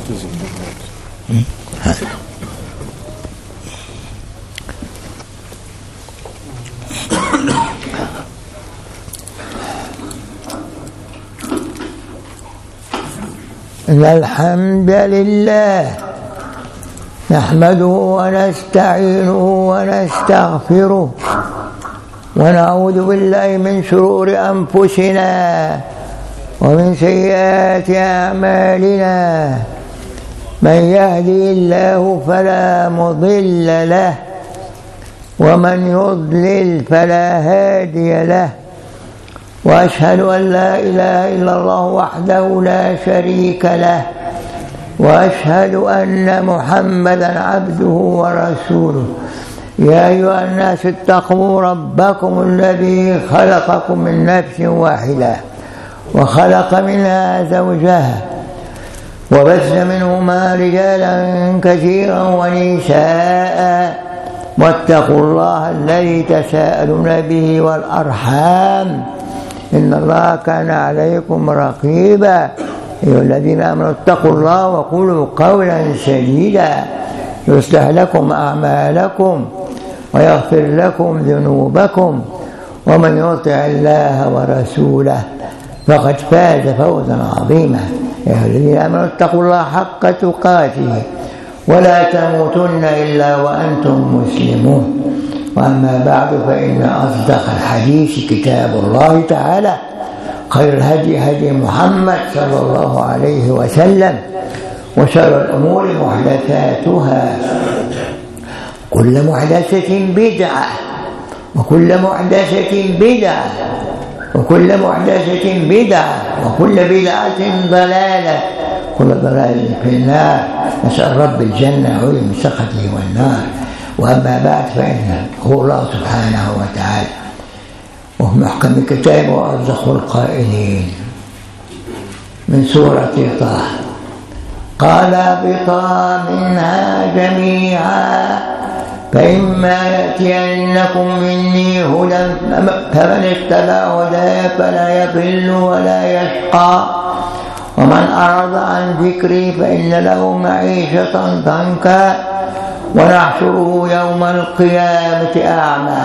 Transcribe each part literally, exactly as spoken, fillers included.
إن الحمد لله نحمده ونستعينه ونستغفره ونعوذ بالله من شرور أنفسنا ومن سيئات أعمالنا. من يهدي الله فلا مضل له ومن يضلل فلا هادي له. وأشهد أن لا إله إلا الله وحده لا شريك له وأشهد أن محمدا عبده ورسوله. يا أيها الناس اتقوا ربكم الذي خلقكم من نفس واحدة وخلق منها زوجها وبث منهما رجالا كثيرا ونساء واتقوا الله الذي تساءلون به والأرحام إن الله كان عليكم رقيبا. أيها الذين آمنوا اتقوا الله وقولوا قولا سديدا يصلح لكم أعمالكم ويغفر لكم ذنوبكم ومن يطع الله ورسوله فقد فاز فوزا عظيما. يا أيها الذين آمنوا اتقوا الله حق تقاته ولا تموتن إلا وأنتم مسلمون. وأما بعد فإن أصدق الحديث كتاب الله تعالى خير الهدي هدي محمد صلى الله عليه وسلم وشر الأمور محدثاتها كل محدثة بدعة وكل محدثة بدعة وكل محدثة بدعة وكل بدعة ضلالة كل ضلالة في النار. نسأل رب الجنة علم سخطه والنار. وأما بعد فإن هو الله سبحانه وتعالى وهو محكم الكتاب وأصدق القائلين من سورة طه قال اهبطا منها جميعا فإما يأتينكم مني هدى فمن اتبع هداي فلا يضل ولا يشقى ومن أعرض عن ذكري فإن له معيشة ضنكا ونحشره يوم القيامة أعمى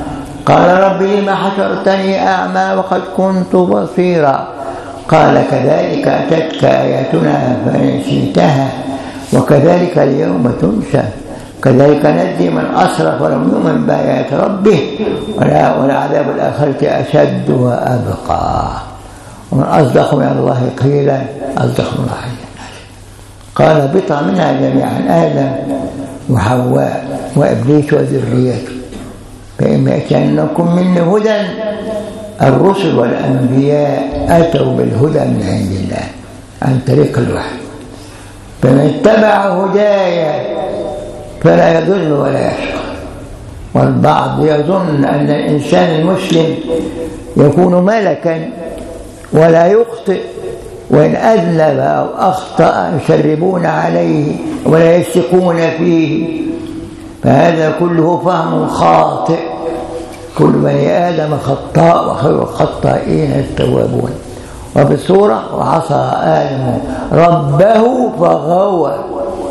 قال رب لم حشرتني أعمى وقد كنت بصيرا قال كذلك أتتك آياتنا فنسيتها وكذلك اليوم تنسى كذلك نجزي من أسرف ولم يؤمن بآيات ربه ولعذاب الآخرة أشد وأبقى ومن أصدق من الله قيلا أصدق من الله الناس. قال اهبطا منها جميعا آدم وحواء وإبليس وذريته فإما يأتينكم مني هدى. الرسل والأنبياء أتوا بالهدى من عند الله عن طريق الوحي فمن اتبع هدايا فلا يضل ولا يشقى. والبعض يظن أن الإنسان المسلم يكون ملكا ولا يخطئ وإن أذنب أو أخطأ يشربون عليه ولا يثقون فيه. فهذا كله فهم خاطئ. كل بني آدم خطاء وخير الخطائين التوابون. وفي السورة وعصى آدم ربه فغوى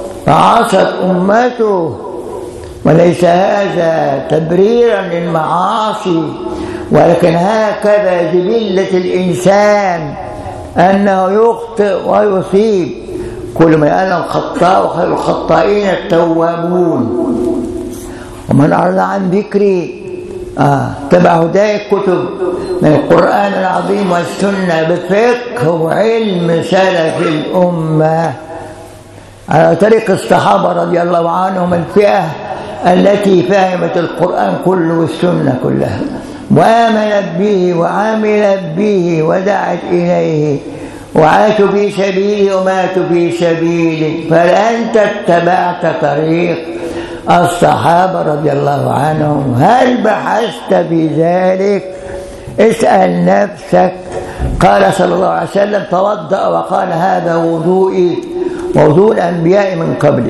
فعصت أمته. وليس هذا تبريرا للمعاصي ولكن هكذا جبلة الإنسان أنه يخطئ ويصيب. كل من آدم خطاء وخير الخطائين التوابون. ومن أعرض عن ذكري آه. تبع هداية الكتب من القرآن العظيم والسنة بفقه وعلم سلف الأمة على طريق الصحابة رضي الله عنهم الفئة التي فهمت القرآن كله والسنة كلها وآمنت به وعملت به ودعت إليه وعاشوا في سبيله وماتوا في سبيله. فأنت اتبعت طريق الصحابة رضي الله عنهم. هل بحثت في ذلك؟ اسأل نفسك. قال صلى الله عليه وسلم توضأ وقال هذا وضوئي ووضوء الأنبياء من قبلي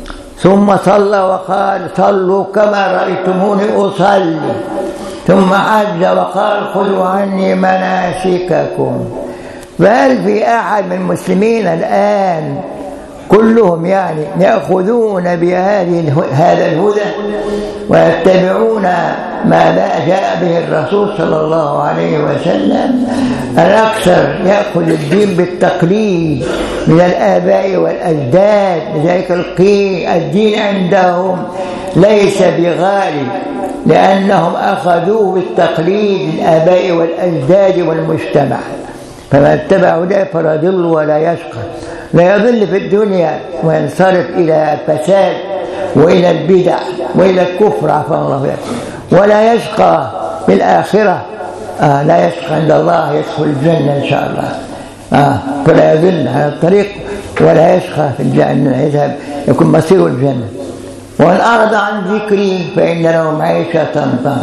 ثم صلى وقال صلوا كما رأيتموني أصلي ثم حج وقال خذوا عني مناسككم. فهل في أحد من المسلمين الآن كلهم يعني يأخذون بهذه هذا الهدى ويتبعون ما جاء به الرسول صلى الله عليه وسلم. الأكثر يأخذ الدين بالتقليد من الآباء والأجداد، لذلك الدين عندهم ليس بغالي لأنهم أخذوه بالتقليد الآباء والأجداد والمجتمع. فمن اتبع هداه فلا يضل ولا يشقى، لا يضل في الدنيا وينصرف إلى الفساد وإلى البدع وإلى الكفر عفوا الله فيه، ولا يشقى في الآخرة. آه لا يشقى عند الله، يدخل الجنة إن شاء الله. آه فلا يضل على الطريق ولا يشقى في الجنة، يذهب يكون مصير الجنة. ومن أعرض عن ذكري فإن له معيشة ضنكا،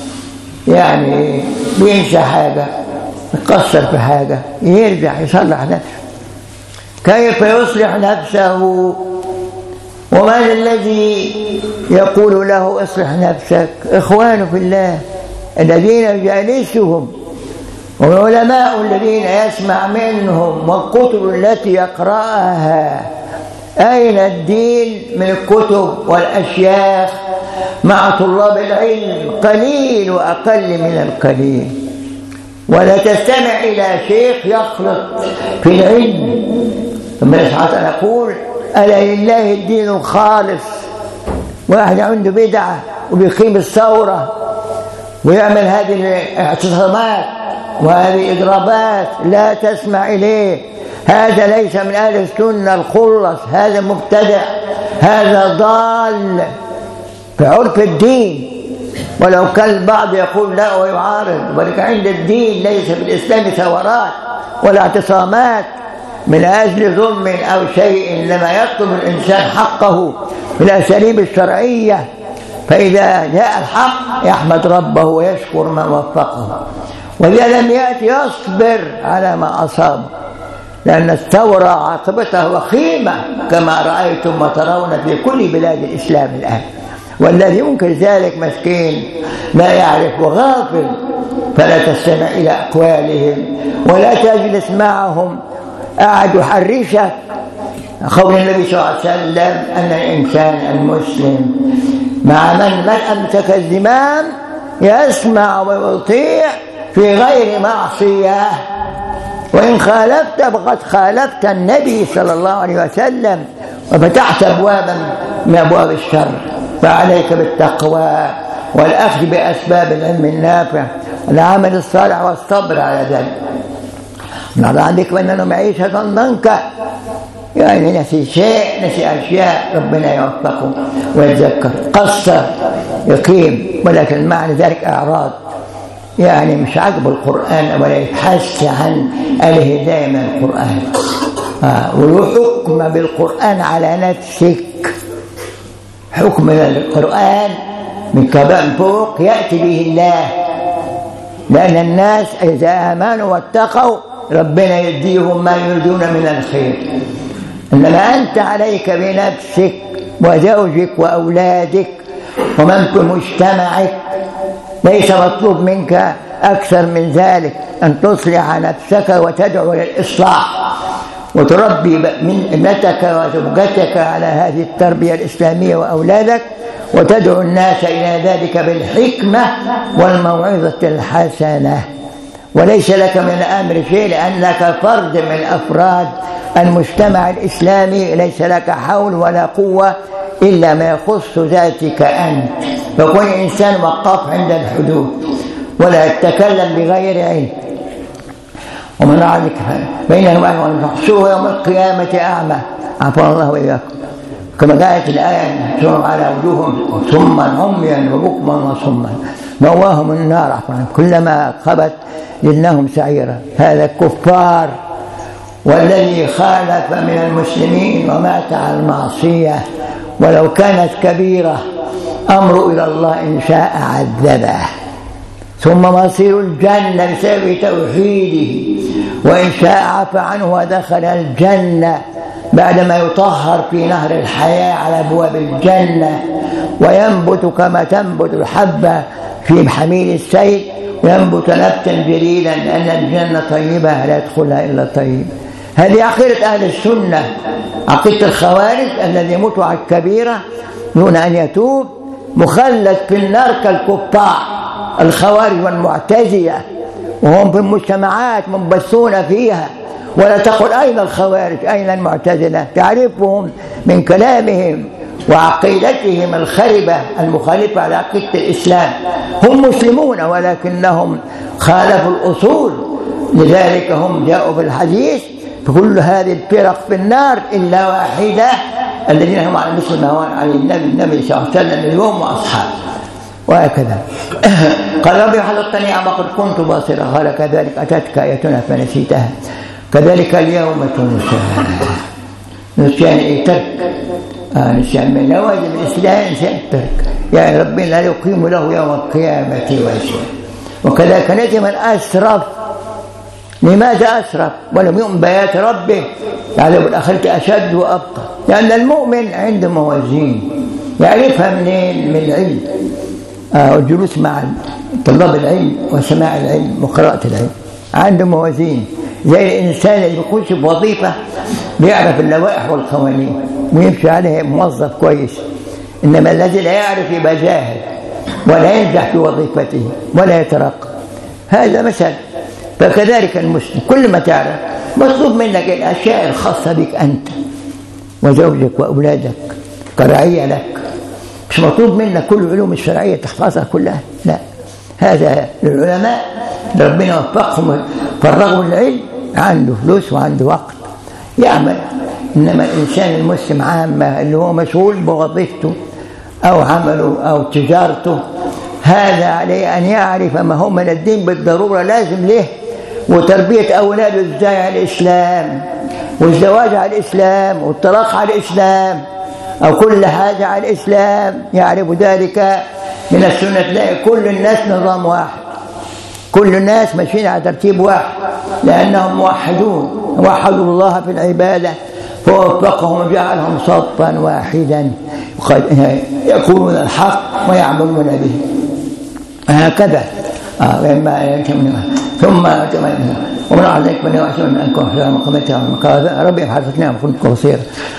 يعني بينسى حاجة، يقصر في حاجة، يرجع يصلح نفسه. كيف يصلح نفسه؟ ومن الذي يقول له اصلح نفسك؟ إخوانه في الله الذين جالسهم والعلماء الذين يسمع منهم والكتب التي يقرأها. أين الدين من الكتب والأشياخ مع طلاب العلم؟ قليل وأقل من القليل. ولا تستمع إلى شيخ يخلط في العلم. ثم سبحانه نقول ألا لله الدين الخالص. واحد عنده بدعة وبيقيم الثورة ويعمل هذه الاعتصامات وهذه الإضرابات، لا تسمع إليه. هذا ليس من أهل السنة الخلص، هذا مبتدع، هذا ضال في عرف الدين. ولو كان البعض يقول لا ويعارض، ولكن عند الدين ليس في الإسلام ثورات ولا اعتصامات من أجل ظلم أو شيء، إنما يطلب الإنسان حقه بالأساليب الشرعية. فإذا جاء الحق يحمد ربه ويشكر من وفقه، وإذا لم يأتي يصبر على ما أصاب، لأن الثورة عاقبتها وخيمة كما رأيتم وترون في كل بلاد الإسلام الآن. والذي ينكر ذلك مسكين لا يعرف وغافل، فلا تستمع إلى أقوالهم ولا تجلس معهم. أعد يحرشك. قول النبي صلى الله عليه وسلم أن الإنسان المسلم مع من من أمسك الزمام يسمع ويطيع في غير معصية، وإن خالفت فقد خالفت النبي صلى الله عليه وسلم وفتحت أبوابا من أبواب الشر. فعليك بالتقوى والأخذ بأسباب العلم النافع والعمل الصالح والصبر على ذلك. نرى عندك بأننا معيشة ضنكا، يعني نسي شيء نسي أشياء، ربنا يوفقه ويتذكر. قصر يقيم، ولكن معنى ذلك أعراض، يعني مش عجب القرآن ولا يتحس عن الهداية من القرآن. آه ويحكم بالقرآن على نفسك. حكم القرآن من كبار فوق يأتي به الله، لأن الناس إذا آمنوا واتقوا ربنا يديهم ما يريدون من الخير. إنما أنت عليك بنفسك وزوجك وأولادك ومن في مجتمعك، ليس مطلوب منك أكثر من ذلك، أن تصلح نفسك وتدعو للإصلاح وتربي من ابنتك وزوجتك على هذه التربية الإسلامية وأولادك، وتدعو الناس إلى ذلك بالحكمة والموعظة الحسنة. وليس لك من الأمر شيء، لأنك فرد من أفراد المجتمع الإسلامي، ليس لك حول ولا قوة إلا ما يخص ذاتك أنت. فكن إنسان وقف عند الحدود ولا يتكلم بغير علم. ومن أعلك بينهم أن يحشوه يوم القيامة أعمى، عفوا الله وإياكم، كما قالت الآية يحشرهم على وجوههم صما عميا وبكما وصما مأواهم النار كلما خبت زدناهم سعيرا. هذا الكفار. والذي خالف من المسلمين ومات على المعصية ولو كانت كبيرة أمر إلى الله إن شاء عذبه، ثم مصير الجنة بسبب توحيده، وإن شاء عفى عنه ودخل الجنة بعدما يطهر في نهر الحياة على أبواب الجنة، وينبت كما تنبت الحبة في حميل السيل، ينبت نبتا جليلا، لأن الجنة طيبة لا يدخلها إلا طيب. هذه عقيدة أهل السنة. عقيدة الخوارج الذي يموت على الكبيرة دون أن يتوب مخلد في النار كالقطاع. الخوارج والمعتزلة وهم في المجتمعات منبثون فيها، ولا تقل أين الخوارج أين المعتزلة، تعرفهم من كلامهم وعقيدتهم الخربة المخالفة على عقيدة الإسلام. هم مسلمون ولكنهم خالفوا الأصول، لذلك هم جاءوا في الحديث فكل هذه الفرق في النار إلا واحدة الذين هم على مثل ما هو على النبي النبي صلى الله عليه وسلم اليوم وأصحابه. وهكذا قال ربي حفظتني أما قد كنت باصرا قال كذلك أتتك آياتنا فنسيتها كذلك اليوم تنسى. نسيان أي ترك، آه نسيان من لوازم الإسلام نسيان ترك، يعني ربنا لا يقيم له يوم القيامة وجها. وكذلك نجي من أسرف. لماذا أسرف ولم يؤمن بآيات ربه؟ يعني بالآخرة أشد وأبقى، لأن المؤمن عنده موازين يعرفها منين؟ من العلم، آه والجلوس مع طلاب العلم وسماع العلم وقراءة العلم، عنده موازين. زي الإنسان اللي يخش في وظيفة بيعرف اللوائح والقوانين ويمشي عليها موظف كويس، إنما الذي لا يعرف يبقى جاهل ولا ينجح في وظيفته ولا يترقى. هذا مثل. فكذلك المسلم كل ما تعرف مطلوب منك الأشياء الخاصة بك أنت وزوجك وأولادك كرعية لك، مش مطلوب منك كل العلوم الشرعية تحفظها كلها، لا. هذا للعلماء ربنا وفقهم فرغوا العلم، عنده فلوس وعنده وقت يعمل. إنما الإنسان المسلم عامة اللي هو مشغول بوظيفته أو عمله أو تجارته، هذا عليه أن يعرف ما هو من الدين بالضرورة لازم له، وتربية أولاده إزاي على الإسلام، والزواج على الإسلام، والطلاق على الإسلام، أو كل حاجة على الإسلام يعرف ذلك من السنة. تلاقي كل الناس نظام واحد، كل الناس ماشيين على ترتيب واحد لأنهم موحدون، وحدوا الله في العبادة فوفقهم وجعلهم صفا واحدا يقولون الحق ويعملون به. هكذا آه ثم ومن عليك من يعشون أنكم حسنا مقامتها ربي حرفتنا وكنت بصيرا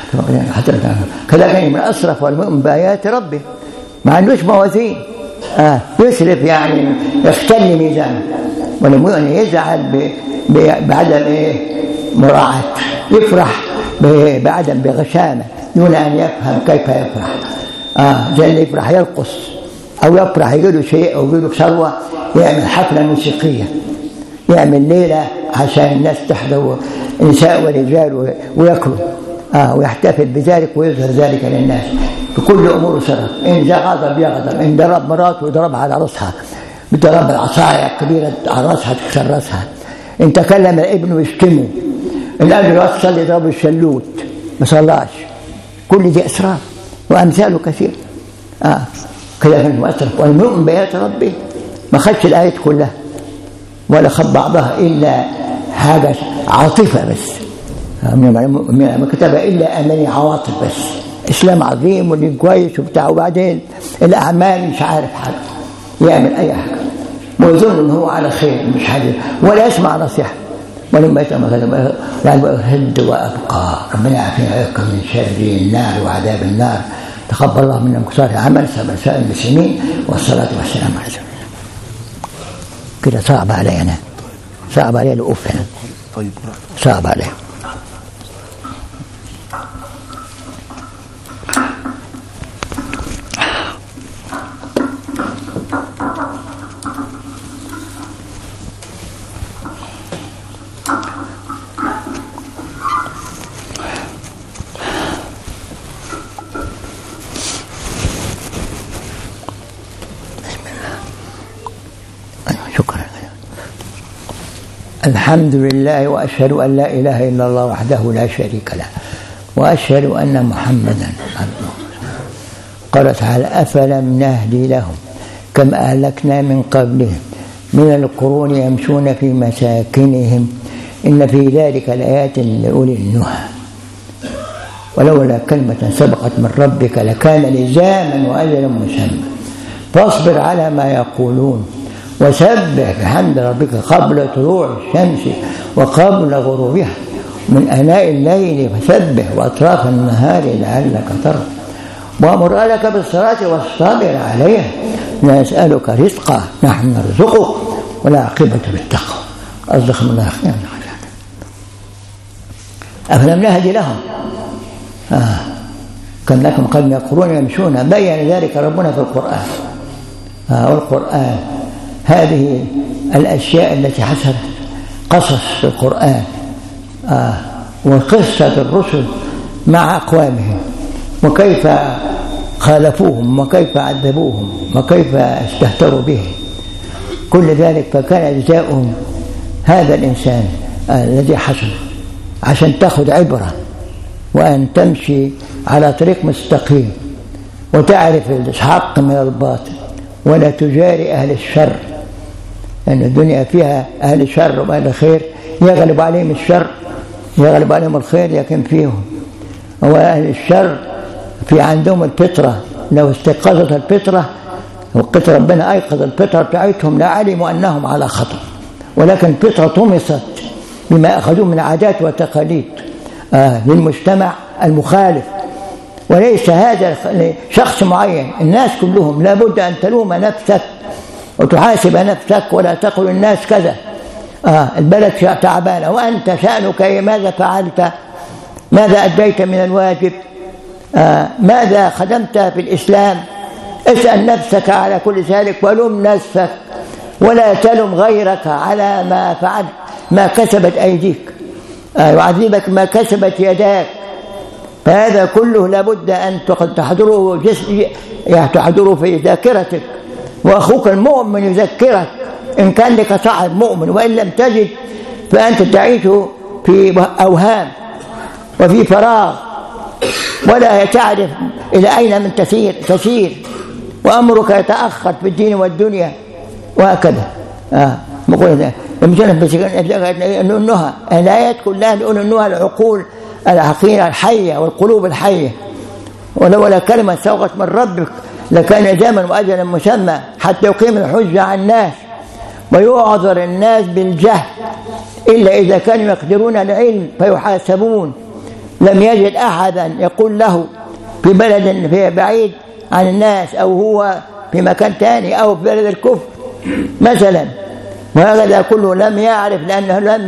كذلك من أسرف والمؤمن بآيات ربه ما عندوش موازين، آه يسرف يعني يختل ميزانه، والمؤمن يزعل بعدم إيه مراعاة، يفرح بعدم بغشامة دون أن يفهم كيف يفرح. آه زي اللي يفرح يرقص أو يفرح يجيله شيء أو يجيله ثروة يعمل حفلة موسيقية، يعمل ليلة عشان الناس تحضر نساء ورجال ويأكلوا آه ويحتفل بذلك ويظهر ذلك للناس بكل أمور سرف. إن جاء غضب يغضب، إن ضرب مراته يضربها على رأسها بضرب العصاية الكبيرة على رأسها تكسر رأسها، إن تكلم الابن يشتمه، الأجل يصل يضرب الشلوت ما صلاش. كل دي أسرار وأمثاله كثير. آه كذا كان مؤثرف. والمؤمن بآيات ربه ما خدش الآيات كلها ولا خد بعضها إلا حاجة عاطفة بس، ما كتبها إلا أماني عواطف بس. إسلام عظيم واللي كويس وبتاع، وبعدين الأعمال مش عارف حاجة، يعمل أي حاجة ويظن إن هو على خير مش حاجة ولا يسمع نصيحة ولما يتمثل يعني هد وأبقى. ربنا يعافينا من شر النار وعذاب النار. تقبل الله منا وصالح عمل سائر المسلمين، والصلاة والسلام على رسول الله. كده صعب علي أنا، صعب علي الأوف هنا، طيب صعب علي. الحمد لله وأشهد أن لا إله إلا الله وحده لا شريك له وأشهد أن محمدا عبده. قال تعالى أفلم نهدي لهم كم أهلكنا من قبلهم من القرون يمشون في مساكنهم إن في ذلك لآيات لأولي النهى ولولا كلمة سبقت من ربك لكان لزاما وأجل مسمى فاصبر على ما يقولون وسبح بحمد ربك قبل طلوع الشمس وقبل غروبها من آناء الليل فسبح وأطراف النهار لعلك ترضى وأمر أهلك بالصلاة والصابر عليها لا يسألك رزقا نحن نرزقك ولا عاقبة للتقوى أصدق من الله خيرا أفلم نهد لهم آه. كان لكم قد يقولون يمشون بين ذلك ربنا في القرآن آه. والقرآن هذه الأشياء التي حصلت قصص في القرآن آه. وقصة الرسل مع أقوامهم وكيف خالفوهم وكيف عذبوهم وكيف استهتروا بهم كل ذلك فكان جزاؤهم هذا الإنسان آه. الذي حصل عشان تأخذ عبرة وأن تمشي على طريق مستقيم وتعرف الحق من الباطل ولا تجاري أهل الشر لأن يعني الدنيا فيها أهل الشر وأهل الخير يغلب عليهم الشر يغلب عليهم الخير لكن فيهم وأهل الشر في عندهم الفطرة لو استيقظت الفطرة وقت ربنا أيقظ الفطرة بتاعتهم لعلموا أنهم على خطأ ولكن الفطرة طمست بما أخذوه من عادات وتقاليد آه للمجتمع المخالف وليس هذا شخص معين الناس كلهم لابد أن تلوم نفسك وتحاسب نفسك ولا تقل الناس كذا آه البلد تعبانة وأنت شأنك ماذا فعلت ماذا أديت من الواجب آه ماذا خدمت في الإسلام اسأل نفسك على كل ذلك ولوم نفسك ولا تلم غيرك على ما فعلت ما كسبت أيديك آه يعذبك ما كسبت يداك فهذا كله لابد أن تحضره يعني تحضره في ذاكرتك وأخوك المؤمن يذكرك إن كان لك صاحب مؤمن وإن لم تجد فأنت تعيش في أوهام وفي فراغ ولا تعرف إلى أين من تسير تسير وأمرك يتأخر في الدين والدنيا وهكذا آه بقول النهى الآيات كلها نقول النهى العقول العقيلة الحية والقلوب الحية ولولا كلمة سوغت من ربك لكان زمن وأجلا مسمى حتى يقيم الحجة على الناس ويعذر الناس بالجهل إلا إذا كانوا يقدرون العلم فيحاسبون لم يجد أحدا يقول له في بلد في بعيد عن الناس أو هو في مكان تاني أو في بلد الكفر مثلا وهذا كله لم يعرف لأنه لم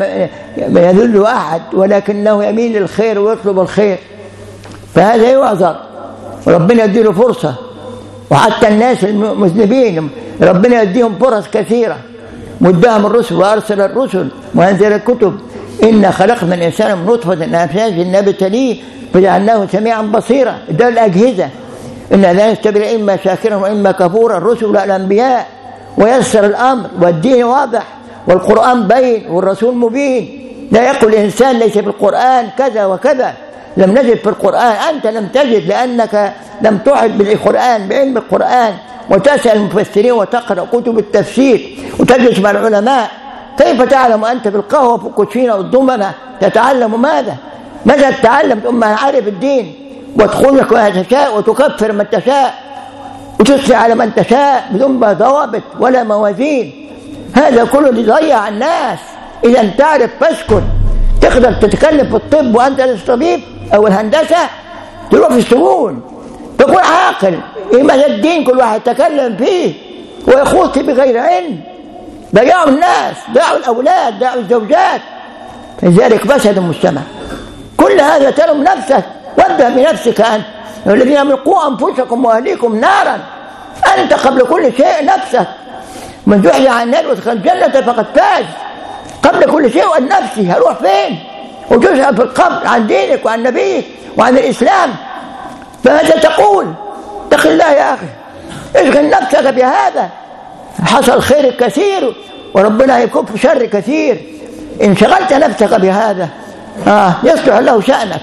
يذل أحد ولكنه يميل للخير ويطلب الخير فهذا يعذر وربنا يديله فرصة وحتى الناس المذنبين ربنا يديهم فرص كثيرة واداهم الرسل وأرسل الرسل وأنزل الكتب إن خلقنا الإنسان من نطفة أمشاج نبتليه فجعلناه سميعا بصيرا ده الأجهزة إن لا نستبر إما شاكرا وإما كفورا الرسل الأنبياء ويسر الأمر والدين واضح والقرآن بين والرسول مبين لا يقول الإنسان ليس في القرآن كذا وكذا لم نجد في القرآن أنت لم تجد لأنك لم تعد بالقرآن بعلم القرآن وتسأل المفسرين وتقرأ كتب التفسير وتجلس مع العلماء كيف تعلم أنت بالقهوة في الكوتشينة والضمنة تتعلم ماذا ماذا تتعلم ثم عارف الدين وتخلق ما تشاء وتكفر من تشاء وتسري على من تشاء بدون ضوابط ولا موازين هذا كله يضيع الناس إذا تعرف فاسكت تقدر تتكلم في الطب وأنت لست طبيب أو الهندسة تروح في السجون تكون عاقل إما الدين كل واحد يتكلم فيه ويخوض بغير علم ضيعوا الناس ضيعوا الأولاد ضيعوا الزوجات لذلك فسد المجتمع كل هذا تلم نفسك وابدأ بنفسك أنت الذين آمنوا قوا أنفسكم وأهليكم نارا أنت قبل كل شيء نفسك من زحزح عن النار ودخل الجنة فقد فاز قبل كل شيء وأن نفسي هروح فين وتشهد في القبر عن دينك وعن نبيك وعن الإسلام فماذا تقول اتق الله يا أخي اشغل نفسك بهذا حصل خير كثير وربنا يكف شر كثير إن شغلت نفسك بهذا آه يصلح له شأنك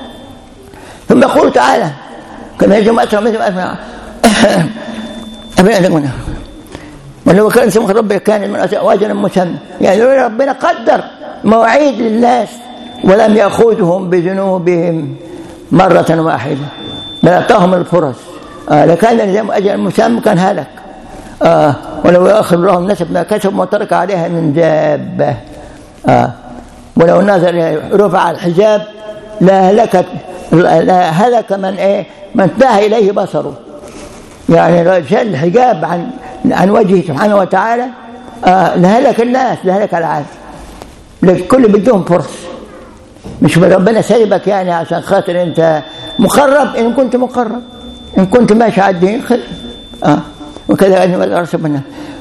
ثم يقول تعالى كما يجب أسرع مثل أسرع أبنى لكم ولو كان سمخ ربك كان من أجل مسمى يعني ربنا قدر مواعيد للناس ولم يأخذهم بذنوبهم مرة واحدة بل أعطاهم الفرص آه لكان لهم أجل مسمى كان هلك آه ولو يأخذ الله الناس بما كسب ما ترك عليها من دابة آه ولو نظر رفع الحجاب لا هلكت لا هلك من ايه من انتهى اليه بصره. يعني لو شال الحجاب عن عن وجهه سبحانه وتعالى آه لهلك الناس، لهلك العالم. لكل بدهم فرص، مش ربنا سايبك يعني عشان خاطر انت مقرب. ان كنت مقرب، ان كنت ماشي على الدين خير. اه وكذا ان رسولنا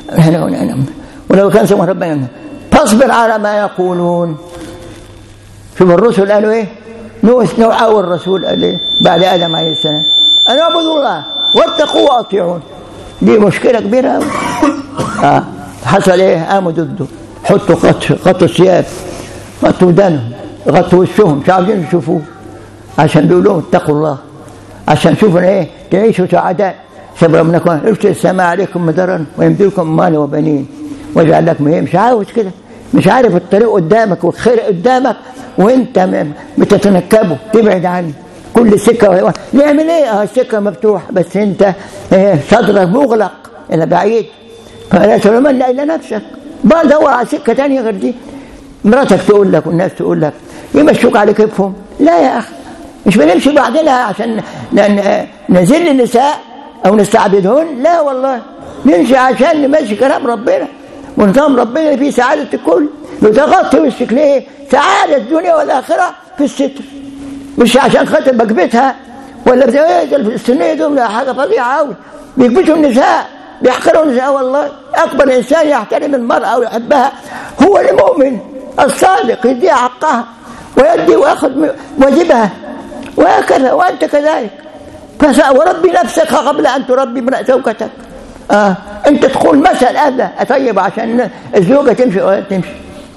ولو كان سمع ربنا فاصبر على ما يقولون. شوف الرسل قالوا ايه؟ نوح نوح اول رسول قال ايه بعد ادم عليه السلام؟ ان اعبدوا الله واتقوا واطيعون. دي مشكله كبيره قوي. اه حصل ايه؟ قاموا ضده، حطوا غطوا الثياب، غطوا ودانهم، غطوا وشهم، مش عاوزين يشوفوه عشان بيقولوا لهم اتقوا الله، عشان شوفوا ايه تعيشوا سعداء. سبب منكم ارسل السماء عليكم مدرا ويمدلكم مال وبنين واجعل لكم ايه. مش عاوز كده، مش عارف الطريق قدامك والخير قدامك وانت بتتنكبه تبعد عنه. كل سكه نعمل ايه؟ اه السكه مفتوحه بس انت ايه صدرك مغلق الى بعيد. فلا تلومن الا نفسك، بقى دور على سكه ثانيه غير دي. مراتك تقول لك والناس تقول لك يمشوك على كيفهم. لا يا اخي، مش بنمشي بعدنا عشان نذل النساء او نستعبدهن، لا والله نمشي عشان نمشي كلام ربنا ونظام ربنا فيه سعاده الكل. لو تغطي وشك ليه؟ سعاده الدنيا والاخره في الستر، مش عشان خاطر بكبتها ولا بتاع الفلسطينيه دول حاجه فظيعه قوي. بيكبتوا النساء، بيحقروا النساء. والله اكبر انسان يحترم المراه ويحبها هو المؤمن الصادق، يديها حقها ويدي وياخذ واجبها وهكذا. وانت كذلك. وربي نفسك قبل ان تربي زوجتك. اه انت تقول مثل هذا طيب عشان الزوجه تمشي ولا تمشي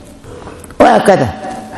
وهكذا.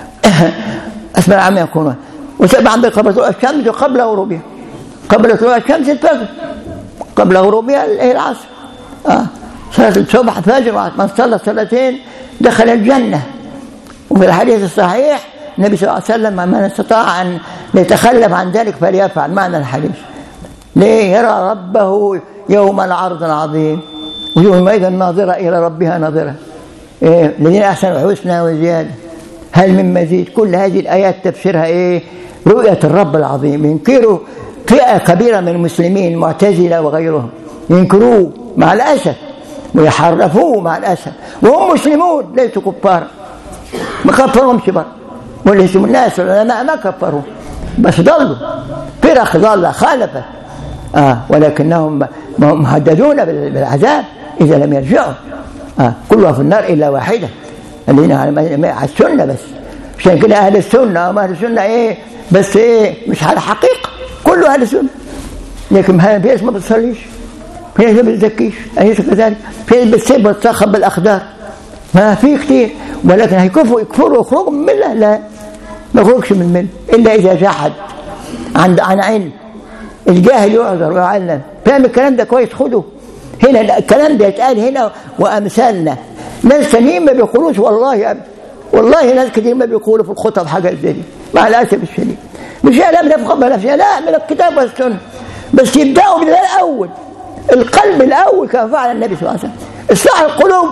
اسمع عم يكون وسبع عندك قبل طلوع الشمس وقبل غروبها. قبل طلوع الشمس الفجر، قبل غروبها هي العصر. اه صلاه الصبح الفجر، من صلى صلاتين دخل الجنه. وفي الحديث الصحيح النبي صلى الله عليه وسلم من استطاع ان يتخلف عن ذلك فليفعل. معنى الحديث ليه؟ يرى ربه يوم العرض العظيم ويومئذ ناظرة إلى ربها ناظرة. إيه؟ الذين أحسنوا الحسنى وزيادة هل من مزيد. كل هذه الآيات تفسيرها إيه؟ رؤية الرب العظيم. ينكروا فئة كبيرة من المسلمين المعتزلة وغيرهم، ينكروه مع الأسف ويحرفوه مع الأسف وهم مسلمون ليسوا كفار. ما كفرهمش بقى، واللي يسموا الناس العلماء ما كفروا، بس ضلوا فرق ضالة خالفت. آه ولكنهم مهددون بالعذاب إذا لم يرجعوا. آه كلها في النار إلا واحدة الذين على السنة بس. عشان كده أهل السنة وما أهل السنة إيه بس إيه مش على حقيقة، كله أهل السنة. لكن في ناس ما بتصليش، في ناس ما بتزكيش، أليس كذلك؟ في ناس بتسيب وتتخب بالأخدار، ما في كتير. ولكن هيكفروا يكفروا ويخرجوا من الملة؟ لا، ما يخرجش من الملة إلا إذا جحد عن عن علم. الجاهل يعذر ويعلم. فاهم الكلام ده كويس؟ خده هنا الكلام ده يتقال هنا. وامثالنا ناس ثانيين ما بيقولوش والله أبدا. والله ناس كتير ما بيقولوا في الخطب حاجه زي دي مع الاسف الشديد. مش لا من افقه نفسها، لا من الكتاب والسنه. بس يبداوا بالله الاول، القلب الاول كما فعل النبي صلى الله عليه وسلم. اصلاح القلوب،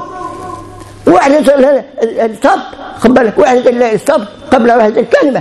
وحده الصف، خد بالك، وحده الصف قبل وحده الكلمه،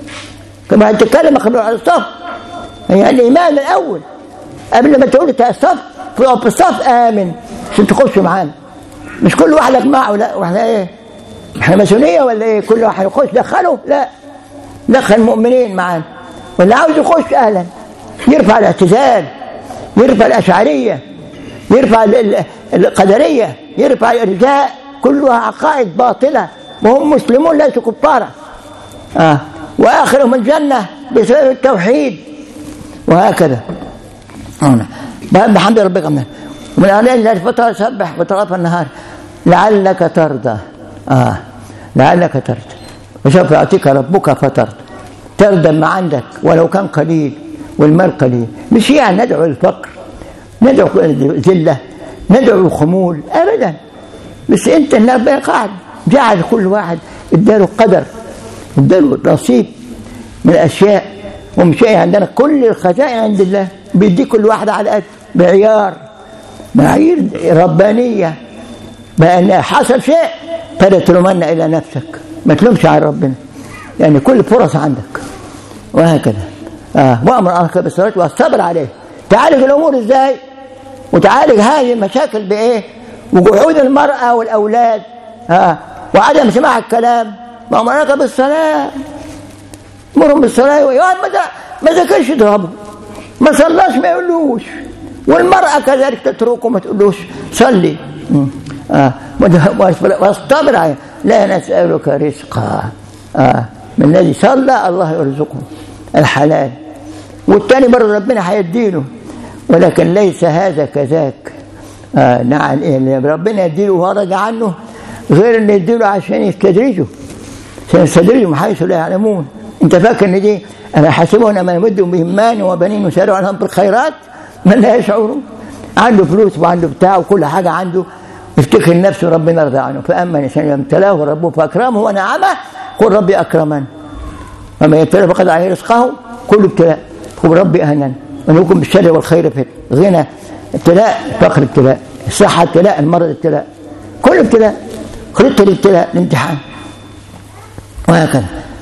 كما الكلمه قبل وحده الصف. يعني الإيمان الأول قبل ما تقول الصف في الصف آمن عشان تخش معانا. مش كل واحد معه، لا واحنا إيه؟ إحنا ماسونية ولا إيه؟ كل واحد يخش دخله؟ لا، دخل المؤمنين معانا. واللي عاوز يخش أهلا، يرفع الاعتزال، يرفع الأشعرية، يرفع القدرية، يرفع الإرجاء، كلها عقائد باطلة وهم مسلمون ليسوا كفارا. آه وآخرهم الجنة بسبب التوحيد وهكذا. بحمد ربك ومن آلاء الفترة سبح بطرف النهار لعلك ترضى. آه لعلك ترضى وسوف يعطيك ربك فترضى. ترضى ما عندك ولو كان قليل، والمال قليل. مش يعني ندعو الفقر، ندعو ذلة، ندعو الخمول أبدا. بس أنت النبي قاعد جعل كل واحد اداله قدر، اداله نصيب من الأشياء. ومش عندنا كل الخزائن عند الله، بيدي كل واحد على قد بعيار، معايير ربانية. بأن حصل شيء فلا تلومن إلى نفسك، ما تلومش على ربنا، لأن يعني كل فرص عندك وهكذا. آه. وأمر أهلك بالصلاة والصبر عليه. تعالج الأمور إزاي؟ وتعالج هذه المشاكل بإيه؟ وقعود المرأة والأولاد آه. وعدم سماع الكلام. وأمر أهلك بالصلاة، مرهم بالصلاة، ما ذكرش يضربه، ما صلاش ما يقولوش، والمرأة كذلك تتركه ما تقولوش صلي. آه. واصطبر عليه. لا نسألك رزقا آه. من الذي صلى الله يرزقه الحلال، والتاني برضه ربنا هيديله، ولكن ليس هذا كذاك. آه. نعم إيه ربنا يديله وهو راجع عنه، غير ان يديله عشان يستدرجه، عشان يستدرجهم حيث لا يعلمون. انت فاكر ان دي انا حاسبهم ما يمدهم بهم مال وبنين وسارعوا لهم بالخيرات من لا يشعرون. عنده فلوس وعنده بتاع وكل حاجه عنده، يفتكر نفسه ربنا يرضى عنه. فاما الانسان ابتلاه ربه فاكرمه ونعمه قل ربي اكرمن، وما يبتلى فقد عليه رزقه كل ابتلاء قل ربي اهنن، ونوكم بالشر والخير فتنه. غنى ابتلاء، فقر ابتلاء، الصحه ابتلاء، المرض ابتلاء، كل ابتلاء، خلقت الابتلاء الامتحان وهكذا.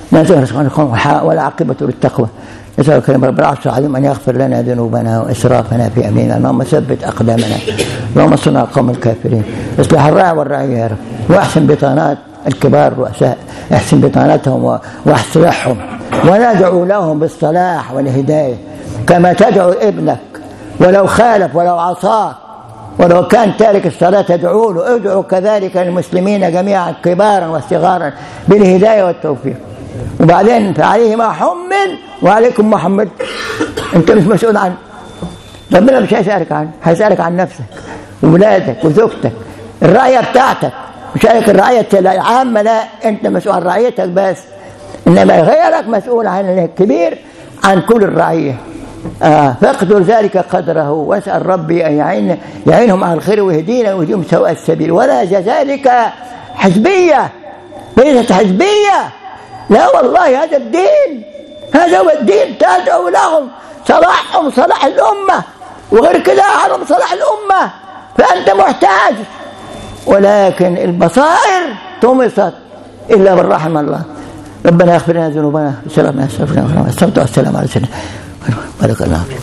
ولا عاقبة للتقوى. نسأل كلمة رب العرش العظيم أن يغفر لنا ذنوبنا وإسرافنا في أمرنا. اللهم ثبت أقدامنا، اللهم انصرنا على القوم الكافرين. اصلح الراعي والرعية يا رب، واحسن بطانات الكبار الرؤساء، احسن بطاناتهم واصلحهم، وندعو لهم بالصلاح والهداية كما تدعو ابنك ولو خالف ولو عصاك ولو كان تارك الصلاة تدعو له. ادعو كذلك المسلمين جميعا كبارا وصغارا بالهداية والتوفيق. وبعدين فعليه ما حمل وعليكم ما حمل. انت مش مسؤول عنه، ربنا مش هيسألك عنه، هيسألك عن نفسك وولادك وزوجتك، الرعية بتاعتك. مش هيك الرعية العامة، لا، انت مسؤول عن رعيتك بس، انما غيرك مسؤول عن الكبير، عن كل الرعية. آه. فاقدر ذلك قدره، واسأل ربي أن يعين يعينهم على الخير ويهدينا ويهديهم سواء السبيل. ولا ذلك حزبية، ليست حزبية، لا والله هذا الدين، هذا هو الدين. تدعو لهم صلاحهم صلاح الأمة، وغير كده أهلهم صلاح الأمة، فأنت محتاج. ولكن البصائر طمست إلا من رحم الله. ربنا يغفر لنا ذنوبنا وسلامنا الصلاة والسلام على سيدنا بارك الله فيك.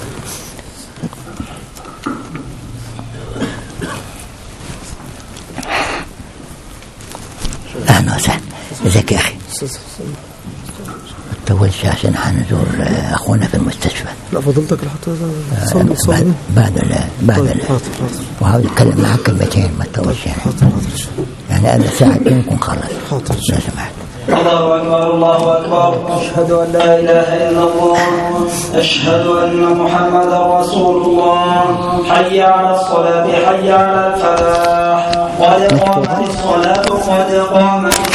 أهلا وسهلا، ازيك يا أخي؟ ما تطولش عشان هنزور أخونا في المستشفى. لا فضلتك لحتى صلي صلي بعد ال بعد ال وعاوز أتكلم معاك كلمتين، ما تطولش يعني. يعني أنا ساعتين نكون خلص. حاضر لا سمحت. الله أكبر الله أكبر، أشهد أن لا إله إلا الله، أشهد أن محمدا رسول الله. حي على الصلاة، حي على الفلاح، قد قامت الصلاة، قد قامت